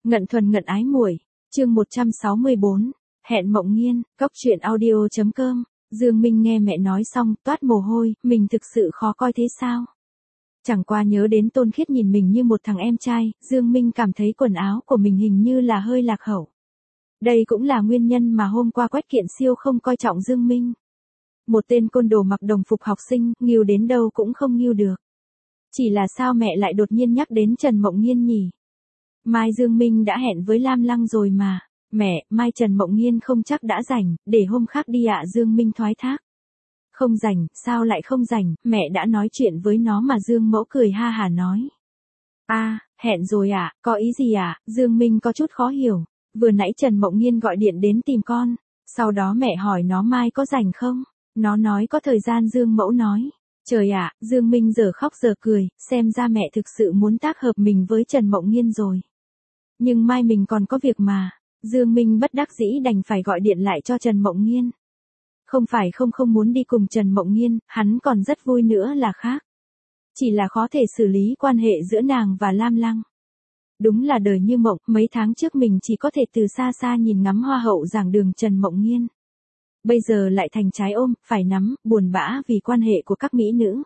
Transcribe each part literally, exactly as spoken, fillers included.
Ngận thuần ngận ái muội, chương một trăm sáu mươi bốn, hẹn Mộng Nghiên, cốc truyện audio chấm com. Dương Minh nghe mẹ nói xong, toát mồ hôi, mình thực sự khó coi thế sao? Chẳng qua nhớ đến Tôn Khiết nhìn mình như một thằng em trai, Dương Minh cảm thấy quần áo của mình hình như là hơi lạc hậu. Đây cũng là nguyên nhân mà hôm qua Quách Kiện Siêu không coi trọng Dương Minh. Một tên côn đồ mặc đồng phục học sinh, nghêu đến đâu cũng không nghêu được. Chỉ là sao mẹ lại đột nhiên nhắc đến Trần Mộng Nghiên nhỉ? Mai Dương Minh đã hẹn với Lam Lăng rồi mà. Mẹ, mai Trần Mộng Nghiên không chắc đã rảnh, để hôm khác đi ạ. Dương Minh thoái thác. Không rảnh, sao lại không rảnh, mẹ đã nói chuyện với nó mà. Dương Mẫu cười ha hả nói. a à, hẹn rồi ạ, à, có ý gì ạ? À? Dương Minh có chút khó hiểu. Vừa nãy Trần Mộng Nghiên gọi điện đến tìm con, sau đó mẹ hỏi nó mai có rảnh không? Nó nói có thời gian. Dương Mẫu nói. Trời ạ, à, Dương Minh giờ khóc giờ cười, xem ra mẹ thực sự muốn tác hợp mình với Trần Mộng Nghiên rồi. Nhưng mai mình còn có việc mà. Dương Minh bất đắc dĩ đành phải gọi điện lại cho Trần Mộng Nghiên. Không phải không không muốn đi cùng Trần Mộng Nghiên, hắn còn rất vui nữa là khác. Chỉ là khó thể xử lý quan hệ giữa nàng và Lam Lăng. Đúng là đời như mộng, mấy tháng trước mình chỉ có thể từ xa xa nhìn ngắm hoa hậu giảng đường Trần Mộng Nghiên. Bây giờ lại thành trái ôm, phải nắm, buồn bã vì quan hệ của các mỹ nữ.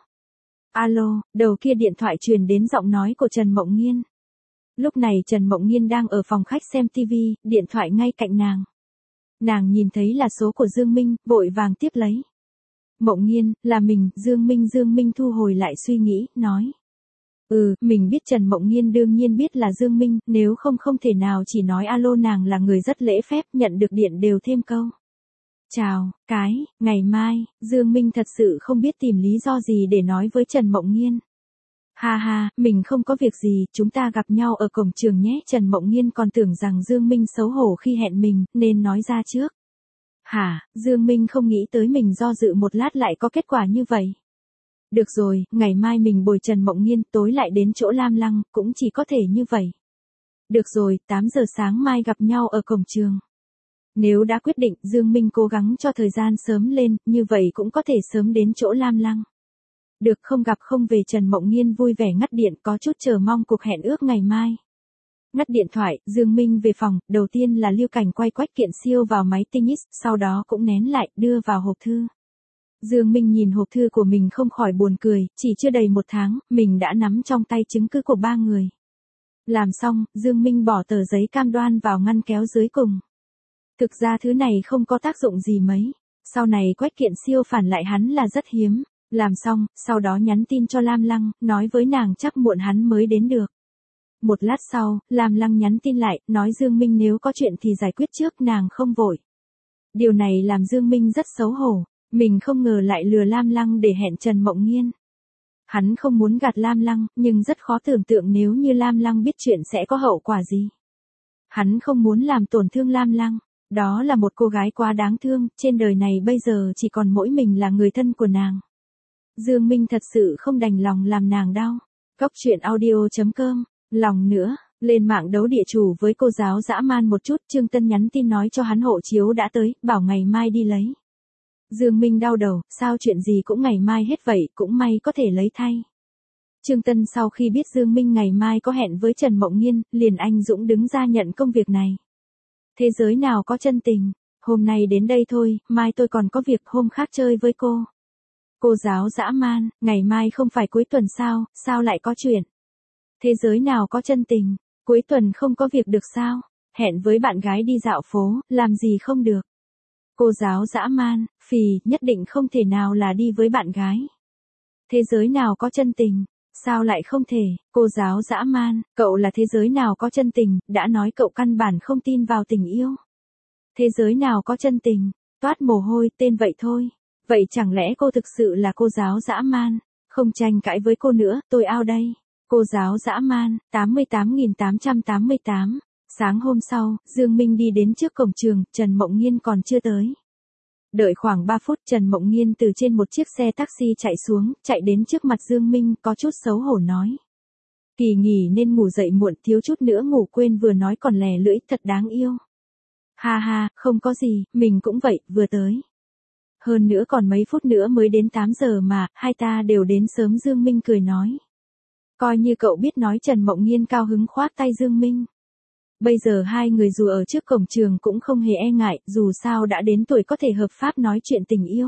Alo, đầu kia điện thoại truyền đến giọng nói của Trần Mộng Nghiên. Lúc này Trần Mộng Nghiên đang ở phòng khách xem tivi, điện thoại ngay cạnh nàng. Nàng nhìn thấy là số của Dương Minh, vội vàng tiếp lấy. Mộng Nghiên, là mình. Dương Minh Dương Minh thu hồi lại suy nghĩ, nói. Ừ, mình biết. Trần Mộng Nghiên đương nhiên biết là Dương Minh, nếu không không thể nào chỉ nói alo. Nàng là người rất lễ phép, nhận được điện đều thêm câu. Chào, cái, ngày mai. Dương Minh thật sự không biết tìm lý do gì để nói với Trần Mộng Nghiên. Ha ha, mình không có việc gì, chúng ta gặp nhau ở cổng trường nhé. Trần Mộng Nghiên còn tưởng rằng Dương Minh xấu hổ khi hẹn mình, nên nói ra trước. Hả, Dương Minh không nghĩ tới mình do dự một lát lại có kết quả như vậy. Được rồi, ngày mai mình bồi Trần Mộng Nghiên, tối lại đến chỗ Lam Lăng, cũng chỉ có thể như vậy. Được rồi, tám giờ sáng mai gặp nhau ở cổng trường. Nếu đã quyết định, Dương Minh cố gắng cho thời gian sớm lên, như vậy cũng có thể sớm đến chỗ Lam Lăng. Được, không gặp không về. Trần Mộng Nghiên vui vẻ ngắt điện, có chút chờ mong cuộc hẹn ước ngày mai. Ngắt điện thoại, Dương Minh về phòng, đầu tiên là Lưu Cảnh quay Quách Kiện Siêu vào máy tennis, sau đó cũng nén lại, đưa vào hộp thư. Dương Minh nhìn hộp thư của mình không khỏi buồn cười, chỉ chưa đầy một tháng, mình đã nắm trong tay chứng cứ của ba người. Làm xong, Dương Minh bỏ tờ giấy cam đoan vào ngăn kéo dưới cùng. Thực ra thứ này không có tác dụng gì mấy. Sau này Quách Kiện Siêu phản lại hắn là rất hiếm. Làm xong, sau đó nhắn tin cho Lam Lăng, nói với nàng chắc muộn hắn mới đến được. Một lát sau, Lam Lăng nhắn tin lại, nói Dương Minh nếu có chuyện thì giải quyết trước, nàng không vội. Điều này làm Dương Minh rất xấu hổ. Mình không ngờ lại lừa Lam Lăng để hẹn Trần Mộng Nghiên. Hắn không muốn gạt Lam Lăng, nhưng rất khó tưởng tượng nếu như Lam Lăng biết chuyện sẽ có hậu quả gì. Hắn không muốn làm tổn thương Lam Lăng. Đó là một cô gái quá đáng thương, trên đời này bây giờ chỉ còn mỗi mình là người thân của nàng. Dương Minh thật sự không đành lòng làm nàng đau. Cốc truyện audio chấm com, lòng nữa, lên mạng đấu địa chủ với cô giáo dã man một chút. Trương Tân nhắn tin nói cho hắn hộ chiếu đã tới, bảo ngày mai đi lấy. Dương Minh đau đầu, sao chuyện gì cũng ngày mai hết vậy, cũng may có thể lấy thay. Trương Tân sau khi biết Dương Minh ngày mai có hẹn với Trần Mộng Nghiên, liền anh dũng đứng ra nhận công việc này. Thế giới nào có chân tình, hôm nay đến đây thôi, mai tôi còn có việc, hôm khác chơi với cô. Cô giáo dã man, ngày mai không phải cuối tuần sao, sao lại có chuyện? Thế giới nào có chân tình, cuối tuần không có việc được sao? Hẹn với bạn gái đi dạo phố, làm gì không được? Cô giáo dã man, phì, nhất định không thể nào là đi với bạn gái. Thế giới nào có chân tình, sao lại không thể? Cô giáo dã man, cậu là thế giới nào có chân tình, đã nói cậu căn bản không tin vào tình yêu. Thế giới nào có chân tình, toát mồ hôi, tên vậy thôi. Vậy chẳng lẽ cô thực sự là cô giáo dã man? Không tranh cãi với cô nữa, tôi out đây. Cô giáo dã man, tám mươi tám nghìn tám trăm tám mươi tám. Sáng hôm sau, Dương Minh đi đến trước cổng trường, Trần Mộng Nghiên còn chưa tới. Đợi khoảng ba phút, Trần Mộng Nghiên từ trên một chiếc xe taxi chạy xuống, chạy đến trước mặt Dương Minh, có chút xấu hổ nói. Kỳ nghỉ nên ngủ dậy muộn, thiếu chút nữa ngủ quên, vừa nói còn lè lưỡi, thật đáng yêu. Ha ha, không có gì, mình cũng vậy, vừa tới. Hơn nữa còn mấy phút nữa mới đến tám giờ mà, hai ta đều đến sớm. Dương Minh cười nói. Coi như cậu biết nói. Trần Mộng Nghiên cao hứng khoát tay Dương Minh. Bây giờ hai người dù ở trước cổng trường cũng không hề e ngại, dù sao đã đến tuổi có thể hợp pháp nói chuyện tình yêu.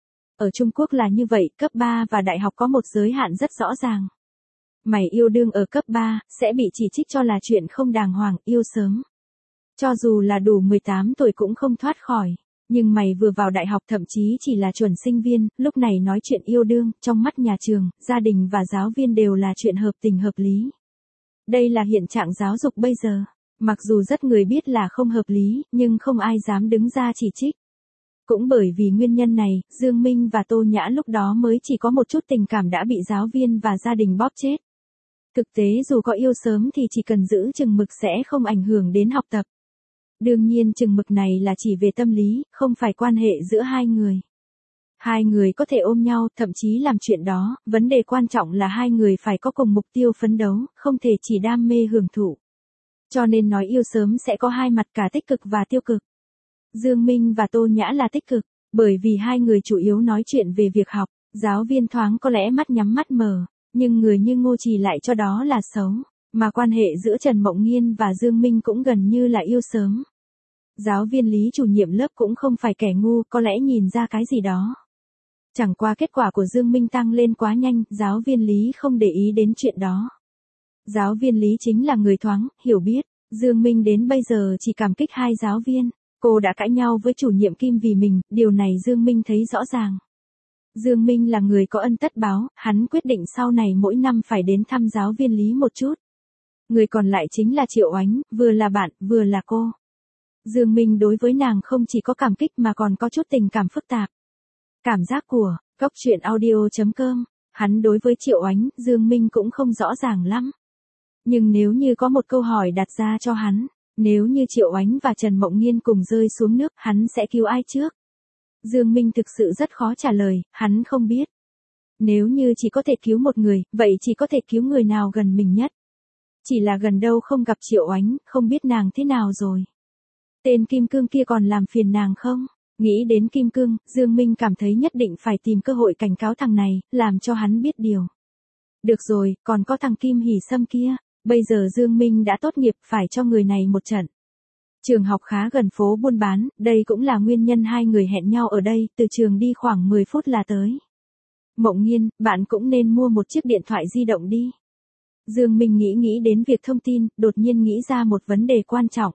Ở Trung Quốc là như vậy, cấp ba và đại học có một giới hạn rất rõ ràng. Mày yêu đương ở cấp ba, sẽ bị chỉ trích cho là chuyện không đàng hoàng, yêu sớm. Cho dù là đủ mười tám tuổi cũng không thoát khỏi. Nhưng mày vừa vào đại học thậm chí chỉ là chuẩn sinh viên, lúc này nói chuyện yêu đương, trong mắt nhà trường, gia đình và giáo viên đều là chuyện hợp tình hợp lý. Đây là hiện trạng giáo dục bây giờ. Mặc dù rất người biết là không hợp lý, nhưng không ai dám đứng ra chỉ trích. Cũng bởi vì nguyên nhân này, Dương Minh và Tô Nhã lúc đó mới chỉ có một chút tình cảm đã bị giáo viên và gia đình bóp chết. Thực tế dù có yêu sớm thì chỉ cần giữ chừng mực sẽ không ảnh hưởng đến học tập. Đương nhiên chừng mực này là chỉ về tâm lý, không phải quan hệ giữa hai người. Hai người có thể ôm nhau, thậm chí làm chuyện đó, vấn đề quan trọng là hai người phải có cùng mục tiêu phấn đấu, không thể chỉ đam mê hưởng thụ. Cho nên nói yêu sớm sẽ có hai mặt cả tích cực và tiêu cực. Dương Minh và Tô Nhã là tích cực, bởi vì hai người chủ yếu nói chuyện về việc học, giáo viên thoáng có lẽ mắt nhắm mắt mở, nhưng người như Ngô Trì lại cho đó là xấu, mà quan hệ giữa Trần Mộng Nghiên và Dương Minh cũng gần như là yêu sớm. Giáo viên Lý chủ nhiệm lớp cũng không phải kẻ ngu, có lẽ nhìn ra cái gì đó. Chẳng qua kết quả của Dương Minh tăng lên quá nhanh, giáo viên Lý không để ý đến chuyện đó. Giáo viên Lý chính là người thoáng, hiểu biết, Dương Minh đến bây giờ chỉ cảm kích hai giáo viên. Cô đã cãi nhau với chủ nhiệm Kim vì mình, điều này Dương Minh thấy rõ ràng. Dương Minh là người có ân tất báo, hắn quyết định sau này mỗi năm phải đến thăm giáo viên Lý một chút. Người còn lại chính là Triệu Oánh, vừa là bạn, vừa là cô. Dương Minh đối với nàng không chỉ có cảm kích mà còn có chút tình cảm phức tạp. Cảm giác của, Cốc Truyện Audio chấm com, hắn đối với Triệu Oánh, Dương Minh cũng không rõ ràng lắm. Nhưng nếu như có một câu hỏi đặt ra cho hắn, nếu như Triệu Oánh và Trần Mộng Nghiên cùng rơi xuống nước, hắn sẽ cứu ai trước? Dương Minh thực sự rất khó trả lời, hắn không biết. Nếu như chỉ có thể cứu một người, vậy chỉ có thể cứu người nào gần mình nhất. Chỉ là gần đâu không gặp Triệu Oánh, không biết nàng thế nào rồi. Tên Kim Cương kia còn làm phiền nàng không? Nghĩ đến Kim Cương, Dương Minh cảm thấy nhất định phải tìm cơ hội cảnh cáo thằng này, làm cho hắn biết điều. Được rồi, còn có thằng Kim Hỷ Sâm kia. Bây giờ Dương Minh đã tốt nghiệp, phải cho người này một trận. Trường học khá gần phố buôn bán, đây cũng là nguyên nhân hai người hẹn nhau ở đây, từ trường đi khoảng mười phút là tới. Mộng Nghiên, bạn cũng nên mua một chiếc điện thoại di động đi. Dương Minh nghĩ nghĩ đến việc thông tin, đột nhiên nghĩ ra một vấn đề quan trọng.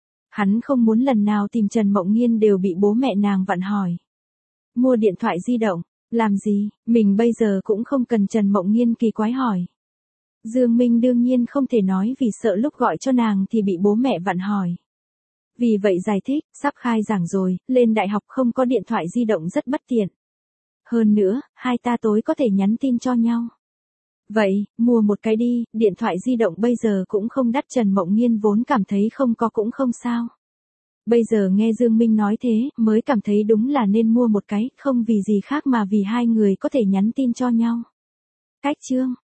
Hắn không muốn lần nào tìm Trần Mộng Nghiên đều bị bố mẹ nàng vặn hỏi. Mua điện thoại di động, làm gì, mình bây giờ cũng không cần Trần Mộng Nghiên kỳ quái hỏi. Dương Minh đương nhiên không thể nói vì sợ lúc gọi cho nàng thì bị bố mẹ vặn hỏi. Vì vậy giải thích, sắp khai giảng rồi, lên đại học không có điện thoại di động rất bất tiện. Hơn nữa, hai ta tối có thể nhắn tin cho nhau. Vậy, mua một cái đi, điện thoại di động bây giờ cũng không đắt. Trần Mộng Nghiên vốn cảm thấy không có cũng không sao. Bây giờ nghe Dương Minh nói thế, mới cảm thấy đúng là nên mua một cái, không vì gì khác mà vì hai người có thể nhắn tin cho nhau. Cách chương